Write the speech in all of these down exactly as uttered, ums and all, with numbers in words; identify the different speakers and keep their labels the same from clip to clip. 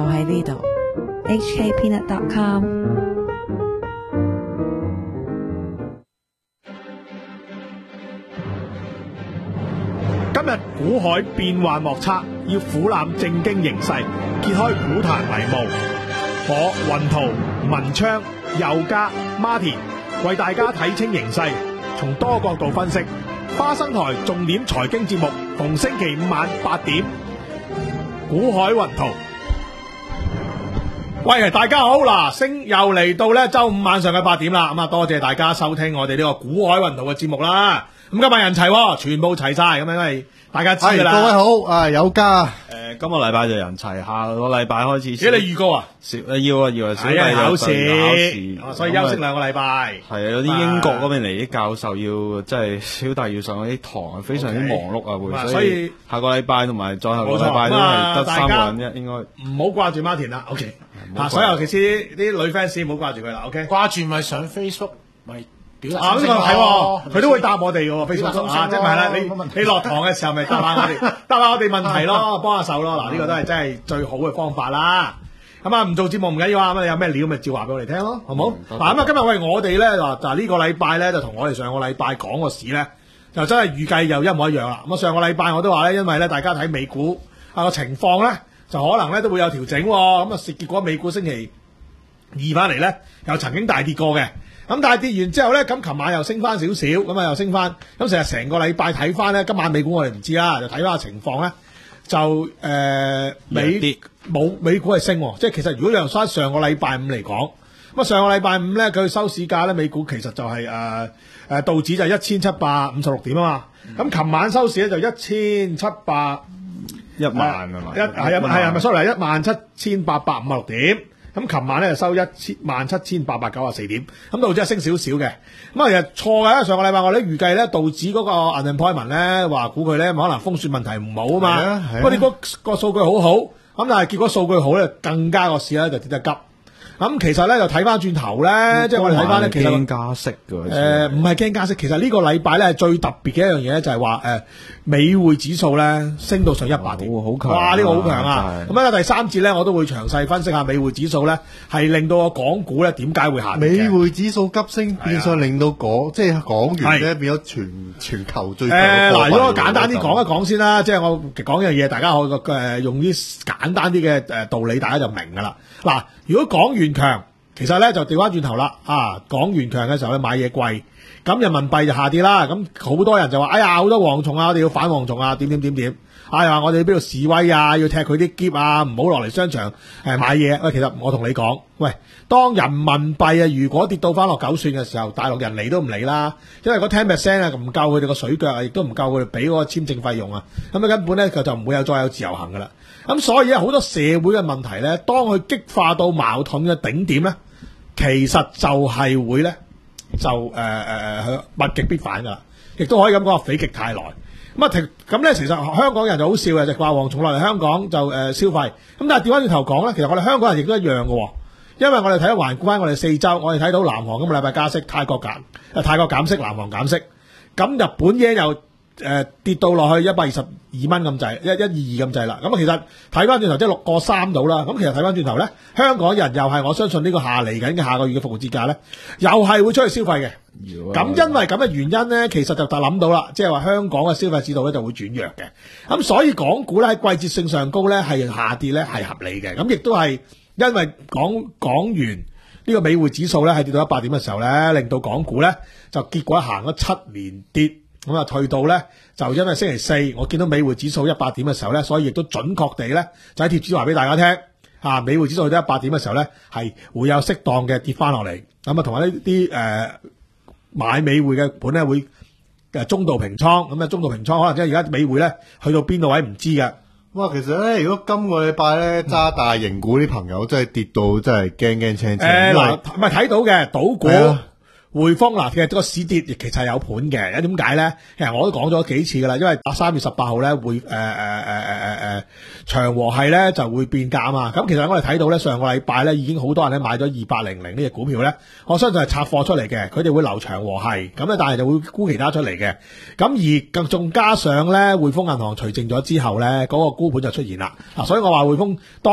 Speaker 1: 喺呢度 h k peanut dot com。
Speaker 2: 今日股海變幻莫測，要俯瞰正經形勢，揭開股壇迷霧。我雲圖、文昌、佑嘉、Martin 為大家睇清形勢，從多角度分析。花生台重點財經節目，逢星期五晚八點，股海雲圖。喂，大家好嗱，星又嚟到咧周五晚上嘅八點啦，咁啊多謝大家收聽我哋呢個股海雲圖嘅節目啦。咁今日人齊，全部齊晒，咁因為大家知噶啦。
Speaker 3: 各位好，啊有家，
Speaker 4: 誒、呃，今個禮拜就人齊，下個禮拜開始。
Speaker 2: 咦，你預告啊？
Speaker 4: 小誒要啊要啊，小弟
Speaker 2: 考
Speaker 4: 有
Speaker 2: 試，
Speaker 4: 考試，
Speaker 2: 哦，所以休息兩個禮拜。
Speaker 4: 係啊，有啲英國嗰邊嚟啲教授要，即係小弟要上嗰啲堂，非常之忙碌啊，會、
Speaker 2: okay，
Speaker 4: 所以下個禮拜同埋再下個禮拜都係得三個人啫，應該。
Speaker 2: 唔好掛住 Martin 啦 ，OK。嗱，所以尤其是啲女 fans 唔好掛住佢啦 ，OK。
Speaker 3: 掛住咪上 Facebook 咪。
Speaker 2: 啊，呢個係，佢都會答我哋嘅，Facebook 啊，即係咪啦？你你落堂嘅時候咪答下我哋，答下我哋問題咯，幫下手咯。嗱，呢個都係真係最好嘅方法啦。咁啊，唔做節目唔緊要啊，咁你有咩料咪照話俾我哋聽咯，好唔好？嗱，咁啊，今日喂我哋咧嗱，嗱呢個禮拜咧就同我哋上個禮拜講個市咧，就真係預計又一模一樣啦。咁啊，上個禮拜我都話咧，因為咧大家睇美股啊個情況咧，就可能咧都會有調整，咁啊，結果美股星期二翻嚟咧，又曾經大跌過嘅。咁但係跌完之後咧，咁琴晚又升翻少少，咁啊又升翻。咁成日成個禮拜睇翻咧，今晚美股我哋唔知啦，就睇翻個情況咧，就誒、呃、美冇美股係升，即係其實如果你用翻上個禮拜五嚟講，咁啊上個禮拜五咧佢收市價咧美股其實就係誒誒道指就一千七百五十六點啊嘛，咁、嗯、琴晚收市咧就一千七百
Speaker 4: 一萬啊嘛，
Speaker 2: 一係係係咪 sorry 一萬七千八百五十六點。咁琴晚咧就收一千萬七千八百九十四點，咁道指係升少少嘅。咁啊其實錯嘅，上個禮拜我哋預計咧道指嗰個 unemployment 咧話估佢咧可能風雪問題唔好啊嘛，不過你嗰個數據好好，咁但係結果數據好咧更加個市咧就跌得急。咁其實咧就睇翻轉頭咧，即係我哋睇翻咧，其實
Speaker 4: 驚加息嘅。
Speaker 2: 誒唔係驚加息，其實呢個禮拜咧最特別嘅一樣嘢咧就係話誒美匯指數咧升到上一百點，
Speaker 4: 好強！
Speaker 2: 哇！呢、這個好強啊！咁啊第三節咧我都會詳細分析下美匯指數咧係令到個港股咧點解會下跌。
Speaker 3: 美匯指數急升，變相令到港即係港元咧變咗全全球最強。誒
Speaker 2: 嗱，如果我簡單啲講一講先啦，即係我講一樣嘢，大家可以誒用啲簡單啲嘅誒道理，大家就明㗎啦。嗱，如果港元強，其實咧就調翻轉頭啦，啊，港元強嘅時候咧買嘢貴，咁人民幣就下跌啦，咁好多人就話，哎呀，好多蝗蟲啊，我哋要反蝗蟲啊，點點點點，啊又話我哋邊度示威啊，要踢佢啲篋啊，唔好落嚟商場誒買嘢。喂，其實我同你講，喂，當人民幣啊如果跌到翻落九算嘅時候，大陸人嚟都唔嚟啦，因為嗰 ten percent 啊唔夠佢哋個水腳啊，亦都唔夠佢哋俾嗰個簽證費用啊，咁啊根本咧佢就唔會有再有自由行噶啦。咁所以咧好多社會嘅問題咧，當佢激化到矛盾嘅頂點咧，其實就係會咧就誒誒誒物極必反噶啦，亦都可以咁講，否極泰來。咁啊咁咧，其實香港人就好笑嘅，就話蝗蟲落嚟香港就誒、呃、消費。咁但係調翻轉頭講咧，其實我哋香港人亦都一樣嘅，因為我哋睇環顧翻我哋四周，我哋睇到南韓今個禮拜加息，泰國減誒泰國減息，南韓減息，咁日本嘢又。誒、呃，跌到落去一百二十二蚊咁滯，一一二二咁滯啦。咁啊，其實睇翻轉頭即係六個三到啦。咁其實睇翻轉頭咧，香港人又係我相信呢個下嚟緊嘅下個月嘅復活節假咧，又係會出去消費嘅。咁因為咁嘅原因咧，其實就就諗到啦，即係話香港嘅消費指數咧就會轉弱嘅。咁所以港股咧喺季節性上高咧係下跌咧係合理嘅。咁亦都係因為港港元呢個美匯指數咧係跌到一百點嘅時候咧，令到港股咧就結果行咗七連跌。咁啊，退到咧就因為星期四我見到美匯指數一百點嘅時候咧，所以亦都準確地咧就喺貼紙話俾大家聽，啊美匯指數去到一百點嘅時候咧係會有適當嘅跌翻落嚟。咁啊，同埋呢啲誒買美匯嘅盤咧會誒中度平倉，咁啊中度平倉可能即係而家美匯咧去到邊度位唔知嘅。
Speaker 3: 哇，其實咧，如果今個禮拜咧揸大型股啲朋友真係跌到真係驚驚青青。誒
Speaker 2: 嗱，唔係睇到嘅賭股。匯豐嗱，其實個市跌其實係有盤嘅，因為點解咧？其實我都講咗幾次噶啦，因為三月十八號咧會誒誒誒誒誒誒長和系咧就會變價啊嘛。咁其實我哋睇到咧上個禮拜咧已經好多人咧買咗二八零零呢隻股票咧，我相信係拆貨出嚟嘅，佢哋會留長和系，咁咧但係就會沽其他出嚟嘅。咁而更仲加上咧匯豐銀行除淨咗之後咧，嗰、那個沽盤就出現啦。嗱，所以我話匯豐當日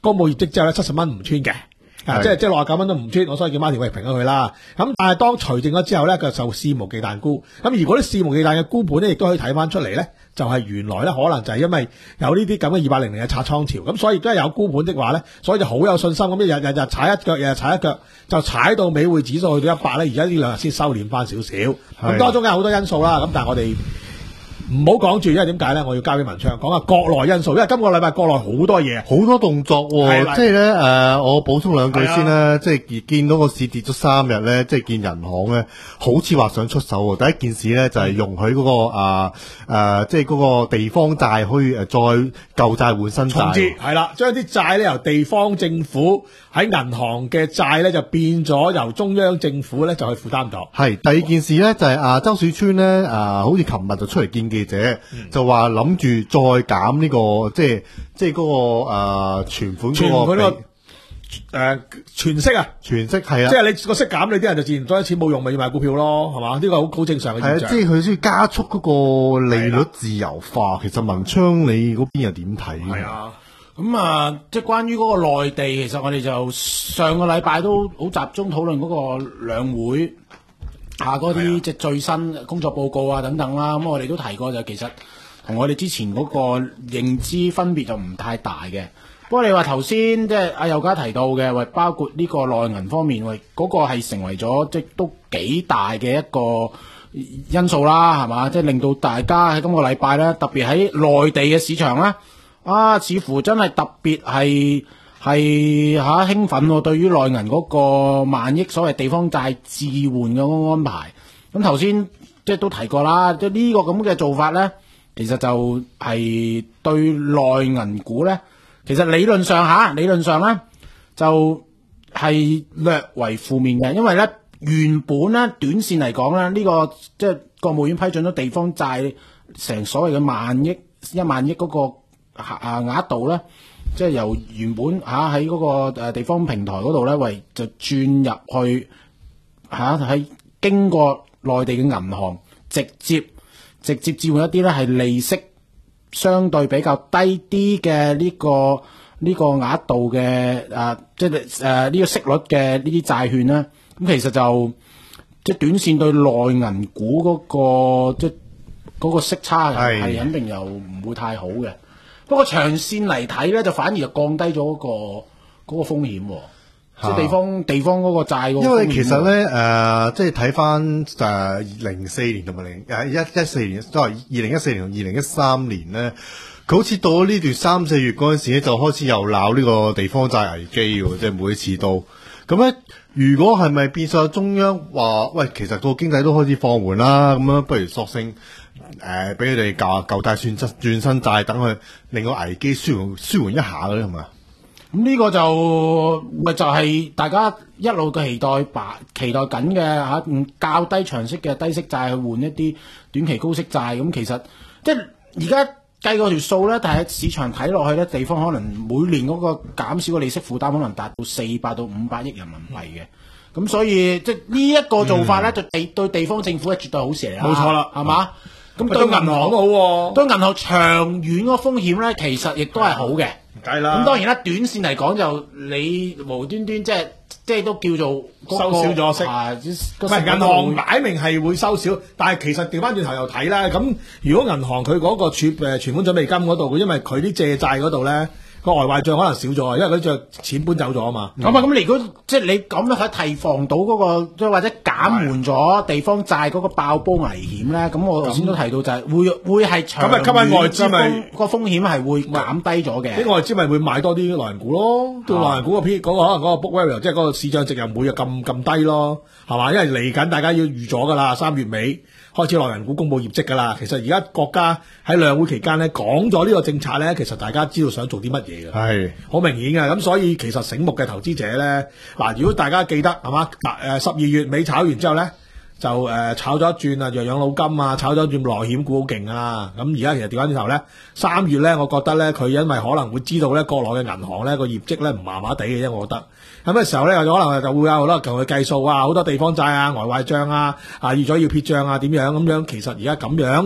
Speaker 2: 公佈業績之後咧，七十蚊唔穿嘅。啊，即係即係六十九蚊都唔穿，我所以叫孖條喂平咗佢啦。咁但係當除淨咗之後咧，佢就肆無忌憚沽。咁而嗰啲肆無忌憚嘅沽盤咧，亦都可以睇翻出嚟咧，就係、是、原來咧可能就係因為有呢啲咁嘅二八零零嘅拆倉潮，咁所以都係有沽盤的話咧，所以就好有信心咁日日日踩一腳，日日踩一腳，就踩到美匯指數去到一百咧。而家呢兩日先收斂翻少少，咁當中有好多因素啦。咁但係我哋唔好講住，因為點解咧？我要交俾文昌講下國內因素，因為今個禮拜國內好多嘢，
Speaker 3: 好多動作喎。即係咧誒，我補充兩句先啦。即係見到個市跌咗三日咧，即係見人行咧，好似話想出手喎。第一件事咧就係容許嗰個啊誒，即係嗰個地方債可以誒再舊債換新債，
Speaker 2: 係啦，將啲債咧由地方政府喺銀行嘅債咧就變咗由中央政府咧就去負擔咗。
Speaker 3: 係第二件事咧就係啊周小川咧啊，好似琴日就出嚟見記者，嗯、就話諗住再減呢、這個即係即係嗰、那個誒存、呃、款嗰個誒
Speaker 2: 存息啊，
Speaker 3: 存息係啊，
Speaker 2: 即係你個息減，你啲人就自然多啲錢冇用，咪要買股票咯，係嘛？呢、這個好好正常嘅現象。
Speaker 3: 係啊，即係佢需要加速嗰個利率自由化。其實文昌你嗰邊又點睇？
Speaker 5: 係啊。咁啊，即係關於嗰個內地，其實我哋就上個禮拜都好集中討論嗰個兩會下嗰啲即係最新工作報告啊等等啦。咁我哋都提過就其實同我哋之前嗰個認知分別就唔太大嘅。不過你話頭先即係阿佑嘉提到嘅，喂，包括呢個內銀方面，喂，嗰個係成為咗即係都幾大嘅一個因素啦，係嘛？即係令到大家喺今個禮拜咧，特別喺內地嘅市場啦。啊，似乎真係特別係係吓興奮喎！對於內銀嗰個萬億所謂地方債置換嘅安排，咁頭先即係都提過啦，即係呢個咁嘅做法咧，其實就係對內銀股咧，其實理論上吓，理論上咧就係略為負面嘅，因為咧原本咧短線嚟講咧，呢、這個即係國務院批准咗地方債成所謂嘅萬億一萬億嗰、那個。啊額度咧，即係由原本嚇喺嗰個誒地方平台嗰度咧，為就轉入去嚇喺、啊、經過內地嘅銀行直接直接置換一啲咧係利息相對比較低啲嘅呢個呢、這個額度嘅誒，即係誒呢個息率嘅呢啲債券咧，咁其實就即係短線對內銀股嗰、那個即係嗰、那個息差係肯定又唔會太好嘅。不過長線嚟睇咧，就反而就降低咗嗰、那個嗰、那個風險，即係地方地方嗰個債個。因
Speaker 3: 為其實咧，誒、呃，即係睇翻誒零四年同埋零誒一一四年，都係二零一四年同二零一三年咧，佢好似到咗呢段三四月嗰陣時咧，就開始又鬧呢個地方債危機喎，即係每一次都咁咧。如果係咪變相中央話，喂，其實個經濟都開始放緩啦，咁樣不如索性。誒，俾佢哋舊舊債轉轉新債，等佢令個危機舒緩舒緩一下嘅咧，係咪？
Speaker 5: 咁呢個就咪就係、是、大家一路嘅期待，把期待緊嘅吓，用較低長息嘅低息債去換一啲短期高息債。咁其實即係而家計過條數咧，但係市場睇落去咧，地方可能每年嗰個減少嘅利息負擔可能達到四百到五百億人民幣嘅。咁、嗯、所以即係呢一個做法咧，對地對地方政府係絕對好事嚟啦。冇錯啦，係嘛？咁對銀行都好喎，對銀行長遠嗰個風險咧，其實亦都係好嘅。
Speaker 2: 梗啦。咁
Speaker 5: 當然啦，短線嚟講就你無端端即係即係都叫做、那個、
Speaker 2: 收少咗息。
Speaker 5: 啊，
Speaker 2: 唔係銀行擺明係會收少，但係其實調翻轉頭又睇啦。咁如果銀行佢嗰個儲誒存款準備金嗰度，因為佢啲借債嗰度咧。個外壞賬可能少咗，因為佢隻錢搬走咗啊嘛。咁啊、嗯，咁你如果即係你咁樣可以提防到嗰、那個，即係或者減緩咗地方債嗰個爆煲危險咧。咁我頭先都提到就係會會係長遠，咁啊吸引外資咪個風險係會減低咗嘅。啲外資咪會買多啲內銀股咯，對內銀股個 P 嗰個可能嗰個 book value 即係嗰個市賬值又唔會又咁咁低咯，係嘛？因為嚟緊大家要預咗噶啦，三月尾。開始內銀股公布業績㗎啦，其實而家國家喺兩會期間咧講咗呢個政策咧，其實大家知道想做啲乜嘢嘅，係好明顯嘅。咁所以其實醒目嘅投資者咧，嗱，如果大家記得係嘛，嗱誒十二月尾炒完之後咧，就誒、呃、炒咗一轉啊，藥養老金啊，炒咗一轉內險股好勁啊。咁而家其實調翻轉頭咧，三月咧，我覺得咧佢因為可能會知道咧國內嘅銀行咧個業績咧唔麻麻地嘅啫，我覺得。咁嘅時候咧，可能就會有好多人同佢計數啊，好多地方債啊、外壞帳啊、啊預咗要撇帳啊，點樣咁樣。其實而家咁樣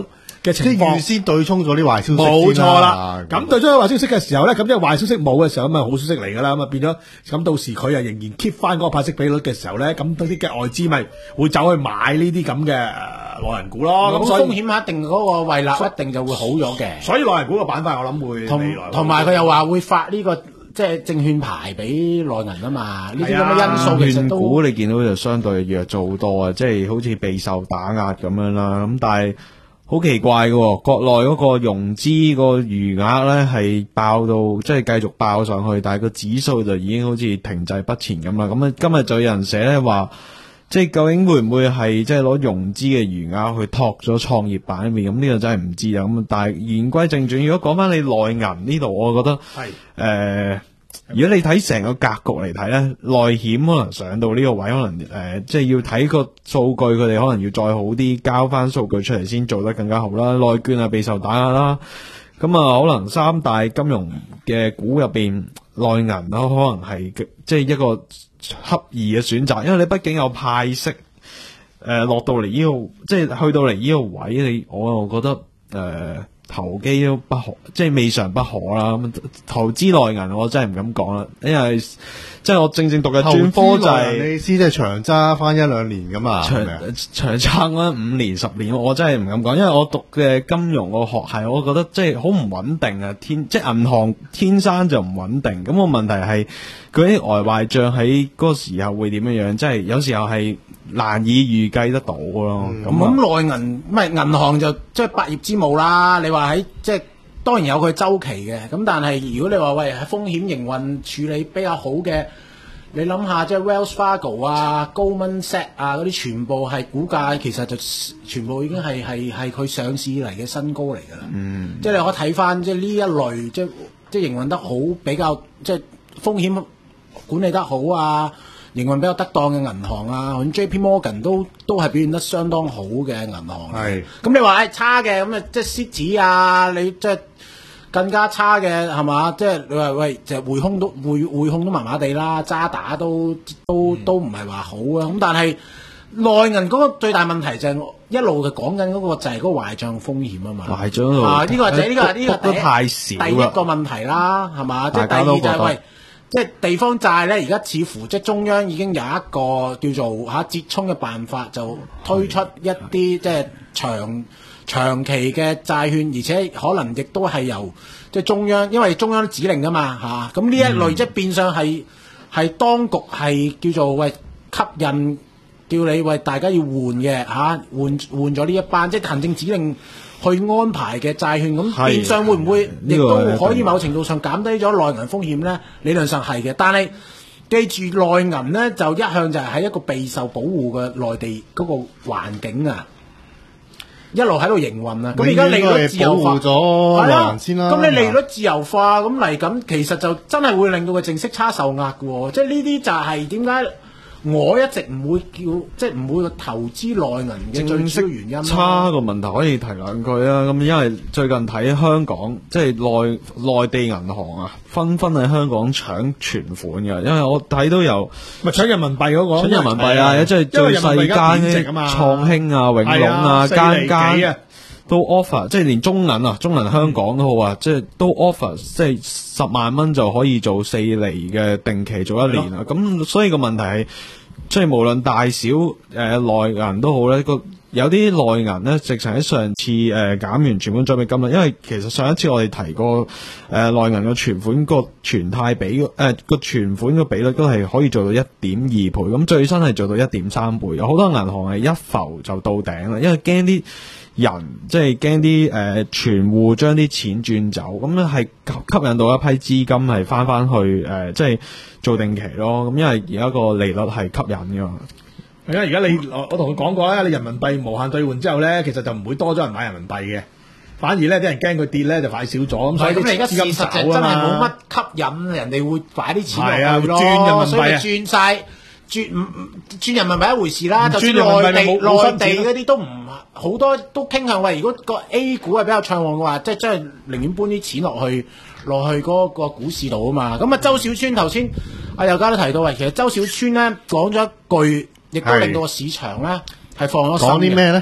Speaker 2: 嘅情況，
Speaker 3: 即係預先對沖咗啲壞消息。
Speaker 2: 冇錯啦。咁對沖咗壞消息嘅時候咧，咁即係壞消息冇嘅時候，咁啊好消息嚟㗎啦。咁啊變咗，咁到時佢啊仍然 keep 翻嗰個派息比率嘅時候咧，咁嗰啲嘅外資咪會走去買呢啲咁嘅內銀股咯。咁所以
Speaker 5: 風險一定嗰個胃納一定就會好咗嘅。
Speaker 2: 所以內銀股個板塊我諗會
Speaker 5: 同同埋佢又話會發呢個即係證券牌俾內銀啊嘛。呢啲咁嘅因素其實
Speaker 4: 券
Speaker 5: 都
Speaker 4: 股你見到就相對弱咗好多啊，即係好似備受打壓咁樣啦。咁但係好奇怪嘅喎，國內嗰個融資個餘額咧係爆到即係繼續爆上去，但係個指數就已經好似停滯不前咁啦。咁啊今日就有人寫咧話，即係究竟會唔會係即係攞融資嘅餘額去托咗創業板面？咁呢個真係唔知啊。咁但係言歸正傳，如果講翻你內銀呢度，我覺得係誒。呃如果你睇成個格局嚟睇咧，內險可能上到呢個位，可能誒、呃，即係要睇個數據，佢哋可能要再好啲，交翻數據出嚟先做得更加好啦。內券啊備受打壓啦，咁啊可能三大金融嘅股入邊，內銀啦可能係即係一個恰宜嘅選擇，因為你畢竟有派息，誒、呃、落到嚟呢、這個，即係去到嚟呢個位，你我又覺得誒。呃投機都不可，即係未嘗不可啦。咁投資內銀我真係唔敢講啦，因為即係我正正讀嘅專科就係、是、
Speaker 3: 你意思即係長揸翻一兩年咁啊？
Speaker 4: 長長揸翻五年十年，我真係唔敢講，因為我讀嘅金融個學系，我覺得即係好唔穩定啊。天即係銀行天生就唔穩定。咁個問題係佢啲外壞賬喺嗰個時候會點樣樣？即係有時候係難以預計得到咯。咁
Speaker 5: 咁內銀唔係銀行就即係百業之母啦。你話喺即係當然有佢周期嘅，咁但係如果你話喂喺風險營運處理比較好嘅，你諗下即係 Wells Fargo 啊、Goldman Sachs 啊嗰啲全部係股價其實就全部已經係係係佢上市嚟嘅新高嚟㗎啦。嗯，即係你可以睇翻即係呢一類即係即係營運得好比較即係風險管理得好啊。營運比較得當嘅銀行啊，好似 J P Morgan 都都係表現得相當好嘅銀行。係，咁你話誒差嘅咁啊，即係 City 啊，你即係更加差嘅係嘛？即係你話喂，就匯控都匯匯控都麻麻地啦，渣打都都、嗯、都唔係話好啊。咁但係內銀嗰個最大問題就係一路就講緊嗰個就係嗰個壞帳風險啊嘛。壞帳啊，呢個就係呢個呢個第
Speaker 4: 太少
Speaker 5: 第一個問題啦，係嘛？即係第二就係喂。即係地方債咧，而家似乎即係中央已經有一個叫做嚇折衷嘅辦法，就推出一啲即係長長期嘅債券，而且可能亦都係由即係中央，因為中央都指令㗎嘛嚇。咁呢一類即係變相係係當局係叫做喂吸引，叫你喂大家要換嘅嚇，換換咗呢一班即係行政指令去安排嘅債券，咁變相會唔會亦都可以某程度上減低咗內銀風險咧？理論上係嘅，但係記住內銀咧就一向就係喺一個備受保護嘅內地嗰個環境啊，一路喺度營運啊。咁而家利率自由化
Speaker 3: 咗內銀先啦。
Speaker 5: 咁你利率自由化咁嚟緊，其實就真係會令到個淨息差受壓嘅喎。即係呢啲就係點解我一直唔會叫，即係唔會投資內銀嘅最主要原因。
Speaker 4: 差個問題可以提兩句啊。咁因為最近睇香港，即係內內地銀行啊，紛紛喺香港搶存款嘅。因為我睇到有
Speaker 2: 咪搶人民幣嗰個，
Speaker 4: 搶人民幣啊，即係最細間嘅創興啊、永隆啊，間間都 offer， 即係連中銀啊、中銀香港都好啊，即係都 offer， 即係十萬蚊就可以做四厘嘅定期做一年啊。咁所以個問題係，即係無論大小誒內銀都好咧，個有啲內銀咧，直情喺上次誒、呃、減完存款準備金啦。因為其實上一次我哋提過誒、呃、內銀嘅存款個存貸比誒個存款個比率都係可以做到一點二倍，咁最新係做到一點三倍。有好多銀行係一浮就到頂啦，因為驚啲人即係驚啲誒存戶將啲錢轉走，咁咧係吸吸引到一批資金係翻翻去誒、呃、即係做定期咯。咁因為而家個利率係吸引㗎嘛。
Speaker 2: 係啊，而家你我我同佢講過咧，你人民幣無限兌換之後咧，其實就唔會多咗人買人民幣嘅，反而咧啲人驚佢跌咧就買少咗，咁所以啲
Speaker 5: 而家
Speaker 2: 資金走啊嘛。
Speaker 5: 真係冇乜吸引人哋會擺啲錢落去咯，
Speaker 2: 轉人民幣啊，
Speaker 5: 轉晒轉唔轉人民幣一回事啦。就算內地內地嗰啲都唔好多都傾向喂，如果個 A 股係比較暢旺嘅話，即係真係寧願搬啲錢落去落去嗰個股市度啊嘛。咁啊，周小川頭先阿佑嘉都提到喂，其實周小川咧講咗一句。亦都令到個市場咧係放咗心嘅。
Speaker 3: 講啲咩咧？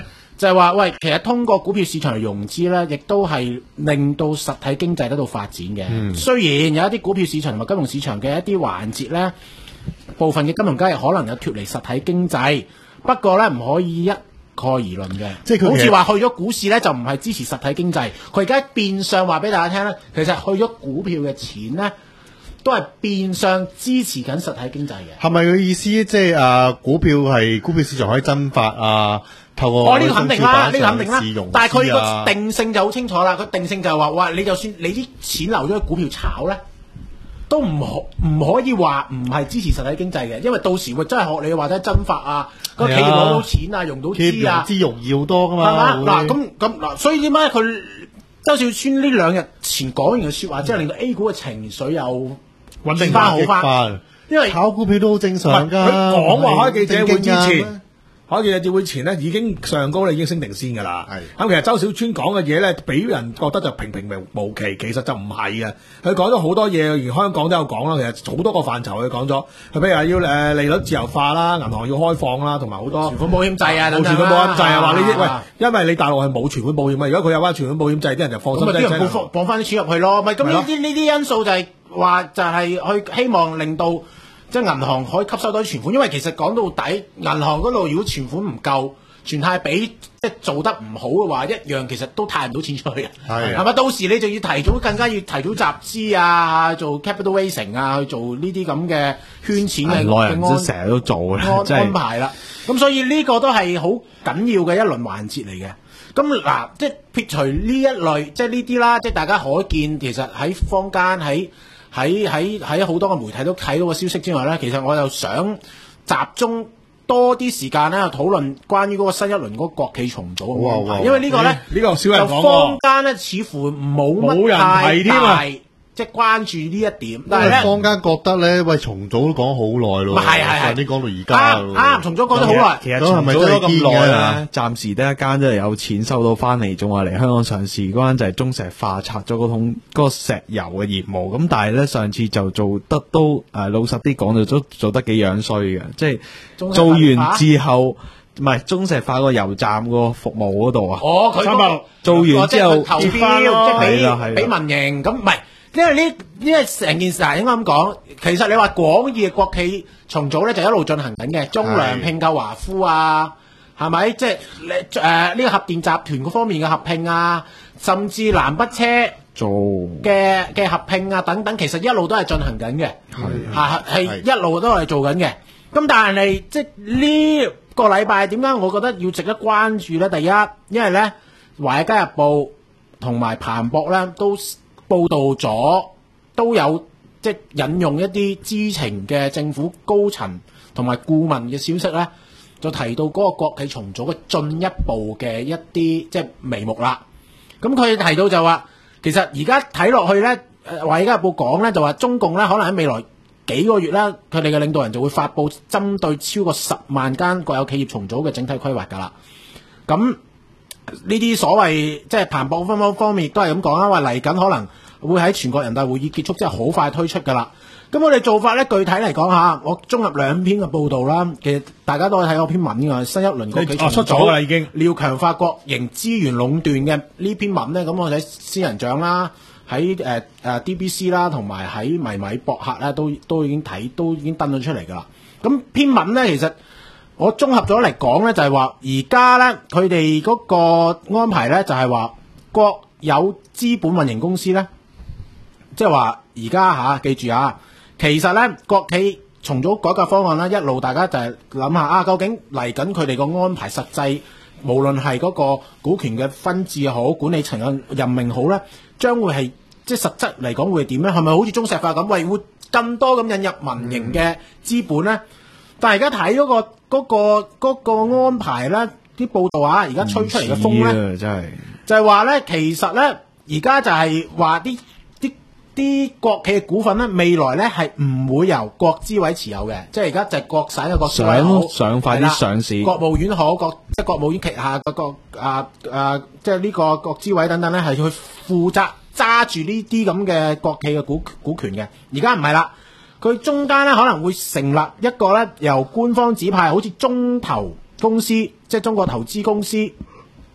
Speaker 5: 就係話喂，其實通過股票市場嚟融資咧，亦都係令到實體經濟得到發展嘅。嗯、雖然有一啲股票市場同埋金融市場嘅一啲環節咧，部分嘅金融交易可能有脫離實體經濟，不過咧唔可以一概而論嘅。即係好似話去咗股市咧，就唔係支持實體經濟。佢而家變相話俾大家聽咧，其實去咗股票嘅錢咧，都係變相支持緊實體經濟嘅。
Speaker 3: 係咪佢意思即係誒股票係股票市場可以增發啊？透過
Speaker 5: 哦呢、這個肯定啦，呢、這個肯定啦。
Speaker 3: 啊、
Speaker 5: 但係佢個定性就好清楚啦。佢定性就係話：哇，你就算你啲錢留咗喺股票炒咧，都唔可唔可以話唔係支持實體經濟嘅，因為到時會真係學你話齋增發啊，個企業攞到錢啊，用到資啊，
Speaker 3: 資容易好多噶嘛。
Speaker 5: 係嘛？嗱咁咁嗱，所以點解佢周小川呢兩日前講完嘅説話，即係令到 A 股嘅情緒又穩定翻好翻，因為
Speaker 3: 炒股票都好正常㗎。
Speaker 2: 佢講話開記者會之前，開記者會前咧已經上高咧已經升定先㗎啦。咁其實周小川講嘅嘢咧，俾人覺得就平平無奇，其實就唔係嘅。佢講咗好多嘢，而香港都有講啦。其實好多個範疇佢講咗，佢譬如話要誒利率自由化啦，銀行要開放啦，同埋好多
Speaker 5: 存款保險制啊，
Speaker 2: 冇存款保險制啊，話呢啲喂，因為你大陸係冇存款保險啊，如果佢有翻存款保險制，啲人就放心。
Speaker 5: 咁咪啲人放放翻啲錢入去咯，咪咁呢啲呢啲因素就係話就係去希望令到。即係銀行可以吸收到啲存款，因為其實講到底，銀行嗰度如果存款唔夠，存貸比即係做得唔好嘅話，一樣其實都貸唔到錢出去嘅。係係咪？到時你就要提早更加要提早集資啊，做 capital raising 啊，去做呢啲咁嘅圈錢嘅
Speaker 4: 內人都成日都做嘅
Speaker 5: 安排啦。咁所以呢個都係好緊要嘅一輪環節嚟嘅。咁嗱，即係撇除呢一類，即係呢啲啦，即係大家可見，其實喺坊間喺。喺喺喺好多個媒體都睇到個消息之外咧，其實我又想集中多啲時間咧討論關於嗰個新一輪嗰個國企重組嘅問題，因為呢個咧呢、
Speaker 2: 呢個少人講喎，
Speaker 5: 坊間咧似乎冇乜太大即係關注呢一點，但係咧
Speaker 3: 坊間覺得咧，喂重組都講好耐咯，
Speaker 5: 係係係，
Speaker 3: 啲講到而家
Speaker 5: 啱啱重組講咗好耐，
Speaker 4: 其實重組咗咁耐咧，暫時得一間真係有錢收到翻嚟，仲話嚟香港上市嗰間就係中石化拆咗嗰桶嗰個石油嘅業務，咁但係咧上次就做得都誒、呃、老實啲講就都做得幾樣衰嘅，即係做完之後唔係中石化個油站個服務嗰度啊，
Speaker 5: 哦佢、嗰個、
Speaker 4: 做完之後
Speaker 5: 投標即係俾俾民營咁唔係。因為呢，因為成件事係應該咁講，其實你話廣義嘅國企重組咧就一路進行緊嘅，中糧併購華孚啊，係咪？即係誒呢個合電集團嗰方面嘅合併啊，甚至南北車做嘅嘅合併啊等等，其實一路都係進行緊嘅，係係係一路都係做緊嘅。咁但係即係呢個禮拜點解我覺得要值得關注咧？第一，因為咧《華爾街日報》同埋彭博咧都報道咗，都有即係引用一啲知情嘅政府高層同埋顧問嘅消息咧，就提到嗰個國企重組嘅進一步嘅一啲即係眉目啦。咁佢提到就話，其實而家睇落去咧，誒《華爾街日報》講咧就話，中共咧可能喺未來幾個月咧，佢哋嘅領導人就會發布針對超過十萬間國有企業重組嘅整體規劃㗎啦。咁呢啲所謂即係彭博方方方面亦都係咁講啦，話嚟緊可能會喺全國人大會議結束之後好快推出㗎啦。咁我哋做法咧，具體嚟講下，我綜合兩篇嘅報導啦。其實大家都可以睇嗰篇文㗎，新一輪國企重組，
Speaker 2: 出咗啦已經，
Speaker 5: 要強化國營資源壟斷嘅呢篇文咧，咁我喺仙人掌啦，喺誒誒 D B C 啦，同埋喺迷米博客咧，都都已經睇，都已經登咗出嚟㗎啦。咁篇文咧，其實我綜合咗嚟講咧，就係話而家咧，佢哋嗰個安排咧，就係話國有資本運營公司咧，即係話而家嚇，記住啊，其實咧國企重組改革方案咧，一路大家就係諗下啊，究竟嚟緊佢哋個安排實際，無論係嗰個股權嘅分置好，管理層嘅任命好咧，將會係即係實質嚟講會點咧？係咪好似中石化咁，喂會更多咁引入民營嘅資本咧？嗯、但係而家睇嗰個嗰、嗰個嗰個安排咧，啲報道啊，而家吹出嚟嘅風咧，
Speaker 4: 真係
Speaker 5: 就係話咧，其實咧而家就係話啲啲啲國企嘅股份咧，未來咧係唔會由國資委持有嘅，即係而家就係各省嘅國資委好
Speaker 4: 想想快啲上市，
Speaker 5: 國務院好，國即係國務院旗下嗰個啊啊，即係呢個國資委等等咧，係去負責揸住呢啲咁嘅國企嘅股股權嘅。而家唔係啦，佢中間咧可能會成立一個咧由官方指派，好似中投公司，即係中國投資公司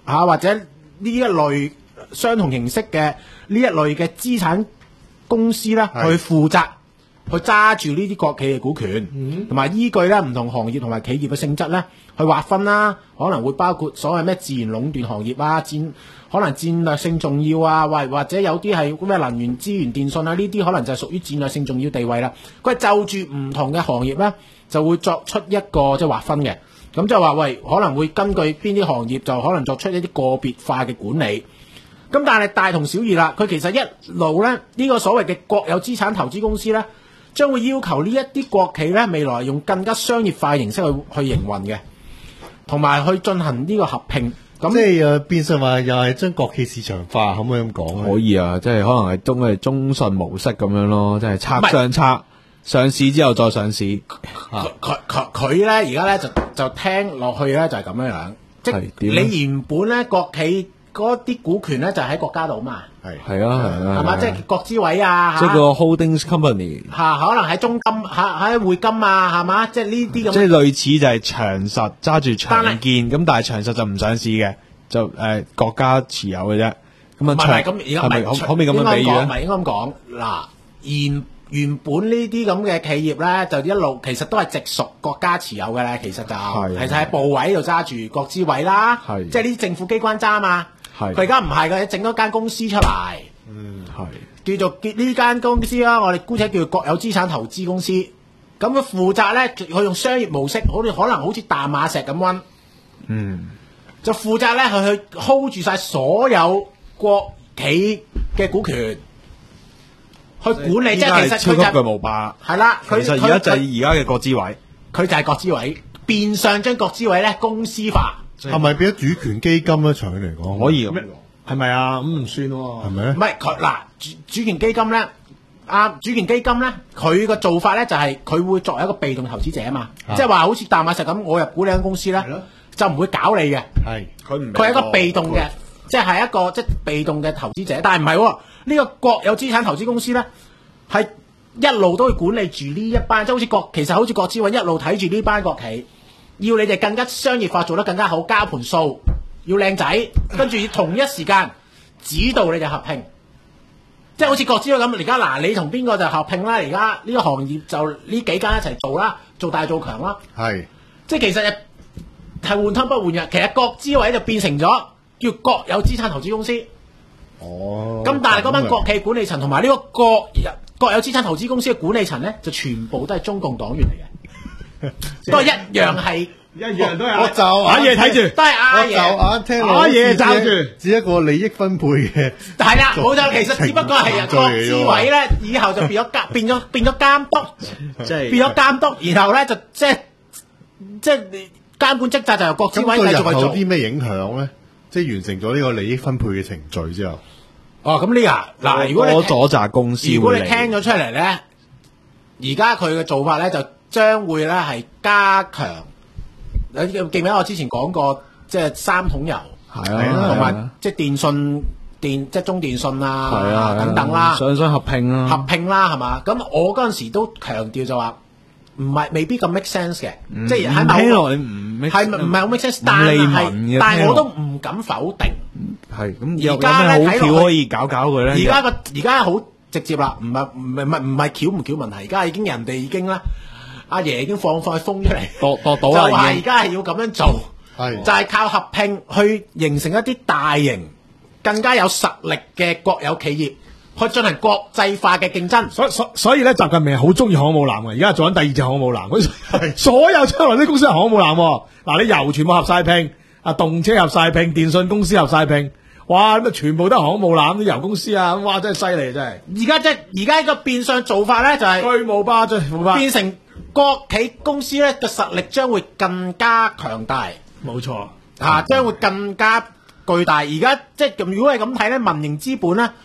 Speaker 5: 嚇或者呢一類相同形式嘅呢一類嘅資產公司咧，去負責去揸住呢啲國企嘅股權，同埋、嗯、依據咧唔同行業同埋企業嘅性質咧去劃分啦，可能會包括所謂咩自然壟斷行業啊，戰可能戰略性重要啊，或或者有啲係咩能源資源電信啊，呢啲可能就係屬於戰略性重要地位啦。佢係就住唔同嘅行業咧，就會作出一個即係劃分嘅。咁就話喂，可能會根據邊啲行業就可能作出一啲個別化嘅管理。咁但係大同小異啦，佢其實一路咧呢、呢個所謂嘅國有資產投資公司咧，將會要求呢一啲國企咧未來用更加商業化嘅形式去去營運嘅，同埋去進行呢個合併。咁
Speaker 3: 即係誒變相話又係將國企市場化，可唔可以咁講？
Speaker 4: 可以啊，即係可能係中係中信模式咁樣咯，即係拆上拆，上市之後再上市。
Speaker 5: 佢佢佢咧而家咧就就聽落去咧就係咁樣樣，即係你原本咧國企嗰啲股權咧就喺國家度嘛，
Speaker 3: 係
Speaker 4: 係啊係啊，
Speaker 5: 係嘛？即係國資委啊，
Speaker 4: 即係個 holdings company
Speaker 5: 嚇，可能喺中金嚇喺匯金啊，係嘛？即係呢啲咁。
Speaker 4: 即係類似就係長實揸住長建，咁但係長實就唔上市嘅，就誒國家持有嘅啫。咁啊，
Speaker 5: 唔係咁而家
Speaker 4: 係咪可可唔可以咁樣比喻咧？
Speaker 5: 唔係應該咁講嗱，原原本呢啲咁嘅企業咧，就一路其實都係直屬國家持有嘅咧，其實就係喺部委度揸住國資委啦，即係呢啲政府機關揸嘛。佢而家唔係嘅，整咗間公司出嚟，
Speaker 3: 嗯
Speaker 5: 係叫做呢間公司啦，我哋姑且叫做國有資產投資公司。咁佢負責咧，佢用商業模式，好似可能好似淡馬錫咁溫，
Speaker 4: 嗯，
Speaker 5: 就負責咧去去 hold 住晒所有國企嘅股權，去管理。即係其實
Speaker 4: 超級巨無霸
Speaker 5: 係啦，
Speaker 4: 其實而家就係而家嘅國資委，
Speaker 5: 佢就係國資委，變相將國資委咧公司化。
Speaker 3: 係咪變咗主權基金咧？長遠嚟講，
Speaker 4: 可以咁，
Speaker 2: 係咪啊？咁唔算喎，
Speaker 3: 係咪咧？
Speaker 5: 唔係佢嗱主主權基金咧，啊主權基金咧，佢個做法咧就係佢會作為一個被動投資者啊嘛，即係話好似淡馬錫咁，我入股呢間公司咧，就唔會搞你嘅，
Speaker 3: 係
Speaker 4: 佢唔
Speaker 5: 佢係一個被動嘅，即係一個即係被動嘅投資者，但係唔係喎，呢個國有資產投資公司咧係一路都會管理住呢一班，即係好似國其實好似國資委一路睇住呢班國企。要你哋更加商業化做得更加好，交盤數要靚仔，跟住同一時間指導你哋合併，即係好似國資委咁。而家嗱，你同邊個就合併啦？而家呢個行業就呢幾間一齊做啦，做大做強啦。
Speaker 3: 係，
Speaker 5: 即係其實係換湯不換藥。其實國資委就變成咗叫國有資產投資公司。
Speaker 3: 哦。
Speaker 5: 咁但係嗰班國企管理層同埋呢個國國有資產投資公司嘅管理層咧，就全部都係中共黨員嚟嘅。都係一樣係，
Speaker 2: 一樣都係。
Speaker 3: 我就
Speaker 2: 阿爺睇住，
Speaker 5: 都係阿爺。
Speaker 3: 我就眼聽
Speaker 2: 阿爺罩住，
Speaker 3: 只一個利益分配嘅。
Speaker 5: 係啦，冇錯，其實只不過係國資委咧，以後就變咗監，變咗變咗監督，
Speaker 4: 即係
Speaker 5: 變咗監督，然後咧就即係即係監管職責就由國資委繼續去做。
Speaker 3: 有啲咩影響咧？即係完成咗呢個利益分配嘅程序之後。
Speaker 5: 哦，咁呢啊嗱，如果你
Speaker 4: 多咗紮公司，
Speaker 5: 如果你聽咗出嚟咧，而家佢嘅做法咧就。將會咧係加強，你記唔記得我之前講過，即係三桶油，
Speaker 4: 係啊，
Speaker 5: 同埋即係電信電，即係中電信啊，
Speaker 4: 係啊
Speaker 5: 等等啦，
Speaker 4: 想想合併啦，
Speaker 5: 合併啦係嘛？咁我嗰陣時都強調就話，唔係未必咁 make sense 嘅，即係喺某
Speaker 4: 聽落你唔
Speaker 5: 係唔係好 make sense，但係但係我都唔敢否定。
Speaker 4: 係咁有咩好橋可以搞搞佢咧？
Speaker 5: 而家個而家好直接啦，唔係唔係唔係唔係橋唔橋問題，而家已經人哋已經啦。阿爺已經放塊風出嚟，
Speaker 4: 度度到啦，
Speaker 5: 就話而家係要咁樣做，
Speaker 3: 係
Speaker 5: 就係靠合併去形成一啲大型、更加有實力嘅國有企業，去進行國際化嘅競爭。
Speaker 2: 所所所以咧，習近平係好中意航母艦嘅，而家做緊第二隻航母艦，佢所有將來啲公司係航母艦。嗱，你油全部合晒拼，啊動車合晒拼，電信公司合晒拼，哇咁啊全部都係航母艦啲油公司啊，哇真係犀利真係。
Speaker 5: 而家即係而家一個變相做法咧，就係
Speaker 2: 巨無霸，巨無霸
Speaker 5: 變成。國企公司咧嘅實力將會更加強大，
Speaker 2: 冇錯
Speaker 5: 嚇，將會更加巨大。而家即係如果係咁睇咧，民營資本咧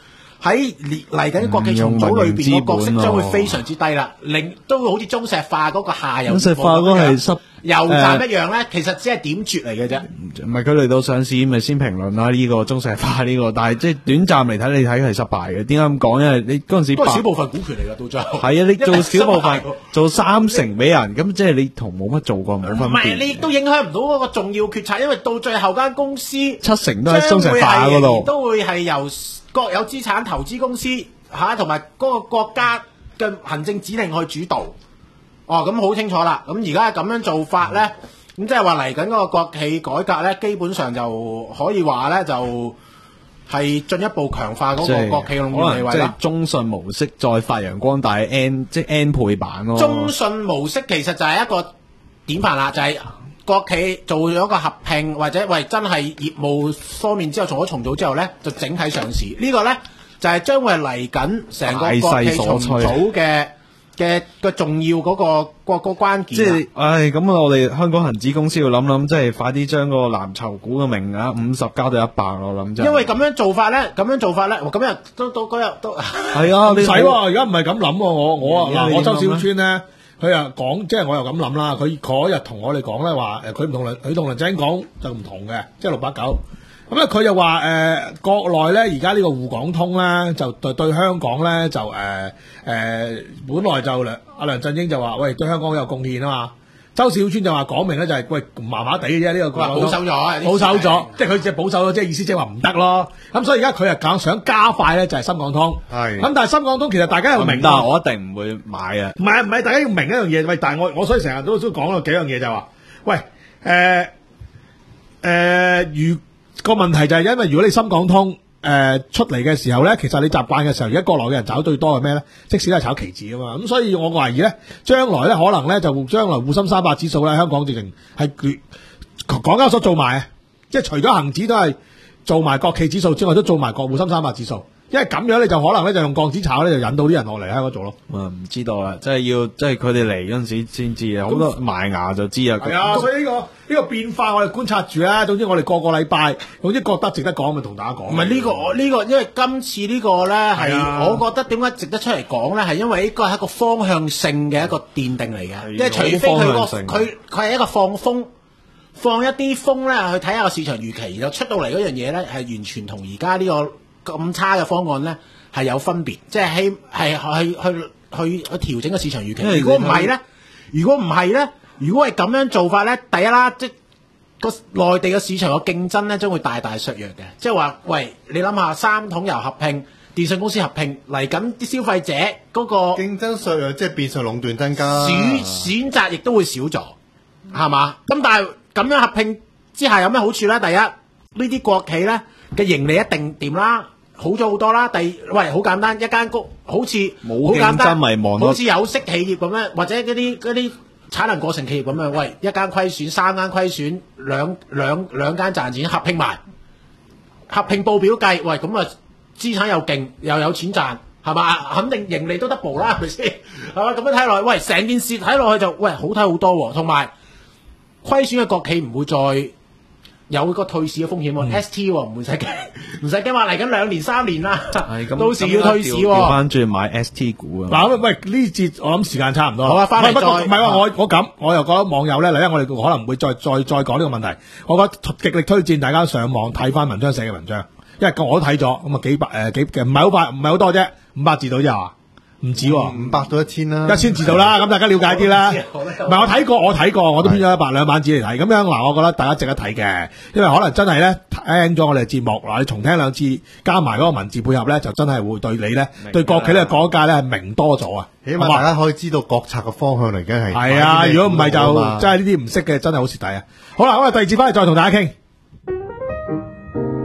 Speaker 5: 喺嚟緊國企重組裏邊個角色將會非常之低啦，令都會好似中石化嗰個下游
Speaker 4: 中石化嗰係濕
Speaker 5: 油站一樣咧，其實只係點綴嚟嘅啫。
Speaker 4: 唔係佢嚟到上市咪先評論啦呢個中石化呢個，但係即係短暫嚟睇，你睇係失敗嘅。點解咁講？因為你嗰陣時
Speaker 5: 都係小部分股權嚟㗎，到最後
Speaker 4: 係啊，你做小部分做三成俾人，咁即係你同冇乜做過冇分別。
Speaker 5: 唔係你亦都影響唔到嗰個重要決策，因為到最後間公司七
Speaker 4: 成都喺中石化嗰度，
Speaker 5: 都會係由國有資產投資公司嚇同埋嗰個國家嘅行政指令去主導。哦，咁好清楚啦。咁而家咁樣做法咧，咁即係話嚟緊嗰個國企改革咧，基本上就可以話咧就係進一步強化嗰個國企壟斷地位啦。
Speaker 4: 即係中信模式再發揚光大 N 即係 N 倍版咯。
Speaker 5: 中信模式其實就係一個典範啦，就係、是、國企做咗個合併或者喂真係業務方面之後做咗重組之後咧，就整體上市。這個、呢個咧就係、是、將會嚟緊成個國企重組嘅。嘅嘅重要嗰、那個個個關鍵，
Speaker 4: 即係，唉，咁啊，我哋香港恒指公司要諗諗，即係快啲將個藍籌股嘅名額五十加到一百，我諗真。
Speaker 5: 因為咁樣做法咧，咁樣做法咧，咁日都都嗰日都
Speaker 2: 係啊，唔使喎，而家唔係咁諗喎，我我啊嗱，我周小川咧，佢又講，即係我又咁諗啦，佢嗰日同我哋講咧話，誒，佢唔同梁，佢同梁振英講就唔同嘅，即係六八九。咁咧佢就話誒、呃、國內咧而家呢個滬港通咧就對對香港咧就誒誒、呃呃、本來就梁阿梁振英就話喂對香港有貢獻啊嘛，周小川就話講明咧就係、是、喂麻麻地嘅啫呢個
Speaker 5: 保守咗，
Speaker 2: 保守咗，即係佢只保守咗，即係意思即係話唔得咯。咁所以而家佢係講想加快咧就係深港通，係咁但係深港通其實大家又明，
Speaker 4: 但係我一定唔會買啊。唔
Speaker 2: 係唔係，大家要明一樣嘢，喂，但係我我所以成日都都講咗幾樣嘢就係、是、話，喂誒誒、呃呃、如。個問題就係因為如果你深港通誒、呃、出嚟嘅時候咧，其實你習慣嘅時候，而家國內嘅人找最多係咩咧？即使係炒期指啊嘛，咁所以我懷疑咧，將來咧可能咧就將來滬深三百指數咧，香港直情係港交所做埋啊，即係除咗恒指都係做埋國企指數之外，都做埋國滬深三百指數。因為咁樣你就可能咧就用鋼子炒咧就引到啲人落嚟香港做咯。
Speaker 4: 啊唔知道啦，即係要即係佢哋嚟嗰陣時先知啊，好多埋牙就知啊。
Speaker 2: 係啊，所以呢、呢個呢、呢個變化我哋觀察住啦。總之我哋個個禮拜，總之覺得值得講咪同大家講。
Speaker 5: 唔係呢個我呢、呢個，因為今次呢個咧係、啊、我覺得點解值得出嚟講咧，係因為呢個係一個方向性嘅一個奠定嚟嘅，即係除非佢個佢佢係一個放風，放一啲風咧去睇下個市場預期，然後出到嚟嗰樣嘢咧係完全同而家呢個咁差嘅方案咧。係有分別，即係希係去去去去調整個市場預期。如果唔係咧，如果唔係咧，如果係咁樣做法咧，第一啦，即個內地嘅市場嘅競爭咧，將會大大削弱嘅。即係話，喂，你諗下，三桶油合併、電信公司合併嚟緊，啲消費者嗰個
Speaker 3: 競爭削弱，即係變相壟斷增加，
Speaker 5: 選選擇亦都會少咗，係嘛？咁但係咁樣合併之下有咩好處咧？第一，呢啲國企咧嘅盈利一定掂啦。好咗好多啦！第二喂，好簡單，一間屋好似
Speaker 4: 冇競爭咪望到，
Speaker 5: 好似有色企業咁樣，或者嗰啲嗰啲產能過剩企業咁樣，喂，一間虧損，三間虧損，兩兩兩間賺錢，合併埋，合併報表計，喂，咁啊資產又勁，又有錢賺，係嘛？肯定盈利都 double 啦，係咪先？係嘛？咁樣睇落去，喂，成件事睇落去就喂好睇好多喎，同埋虧損嘅國企唔會再有個退市嘅風險喎、嗯、，S T 喎，唔會使驚，唔使驚話嚟緊兩年三年啦，到時要退市喎。調
Speaker 4: 翻轉買 S T 股啊！
Speaker 2: 嗱，喂，呢節我諗時間差唔多。
Speaker 5: 好啊，翻嚟再。
Speaker 2: 唔係話我我咁，我又覺得網友咧，嚟緊我哋可能會再再再講呢個問題。我覺得極力推薦大家上網睇翻文章寫嘅文章，因為我都睇咗，咁啊幾百誒幾唔係好快，唔係好多啫，五百字到啫係嘛？唔止喎，
Speaker 3: 五百到一千啦，
Speaker 2: 一千字到啦，咁大家了解啲啦。唔係我睇過，我睇過，我都編咗一百兩版紙嚟睇。咁樣嗱，我覺得大家值得睇嘅，因為可能真係咧聽咗我哋嘅節目嗱，你重聽兩次，加埋嗰個文字配合咧，就真係會對你咧對國企呢個講解咧係明多咗啊！
Speaker 3: 起碼大家可以知道國策嘅方向嚟嘅係。
Speaker 2: 係啊，如果唔係就真係呢啲唔識嘅，真係好蝕底啊！好啦，咁啊第二節翻嚟再同大家傾。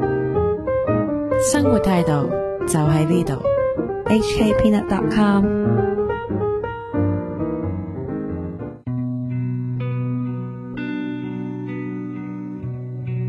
Speaker 1: 生活態度就喺呢度。H K Peanut dot com